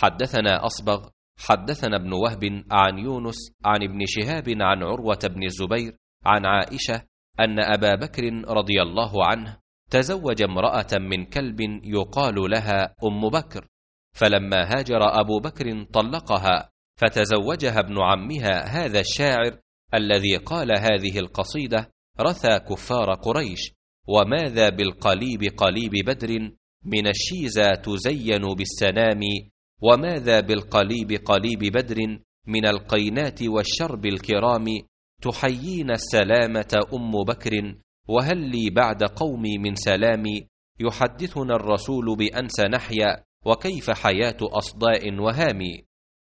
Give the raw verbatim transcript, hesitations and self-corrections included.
حدثنا أصبغ حدثنا ابن وهب عن يونس عن ابن شهاب عن عروة بن الزبير عن عائشة أن أبا بكر رضي الله عنه تزوج امرأة من كلب يقال لها أم بكر، فلما هاجر أبو بكر طلقها، فتزوجها ابن عمها هذا الشاعر الذي قال هذه القصيدة: رثى كفار قريش، وماذا بالقليب قليب بدر، من الشيزة تزين بالسنام، وماذا بالقليب قليب بدر، من القينات والشرب الكرام، تحيين السلامة أم بكر، وهل لي بعد قومي من سلامي، يحدثنا الرسول بأن سنحيا، وكيف حياة أصداء وهام.